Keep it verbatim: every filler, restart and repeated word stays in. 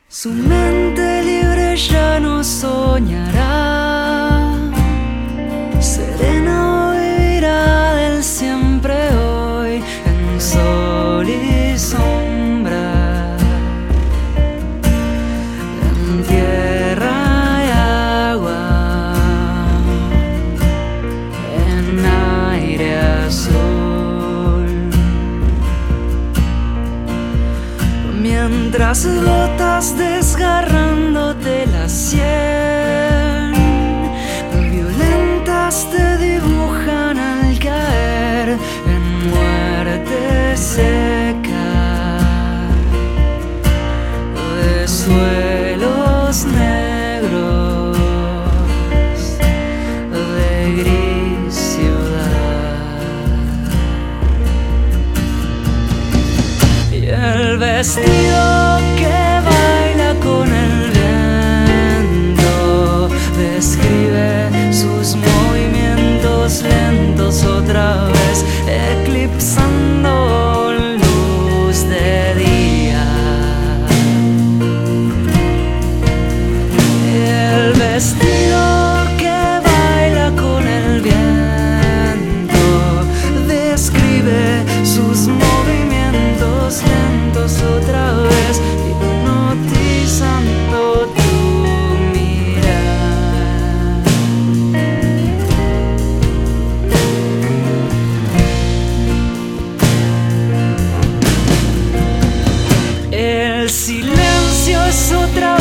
Su mente libre ya no soñará, serena vivirá del siempre hoy en sol y sombra, en tierra y agua, en aire azul. Mientras gotas desgarrándote la sien, violentas te dibujan al caer en muerte seca de suelos negros de gris ciudad. Y el vestido que baila con el viento describe sus movimientos lentos otra vez, eclipsando luz de día. El vestido que baila con el viento describe sus movimientos lentos otra vez, hipnotizando tu mirar. El silencio es otra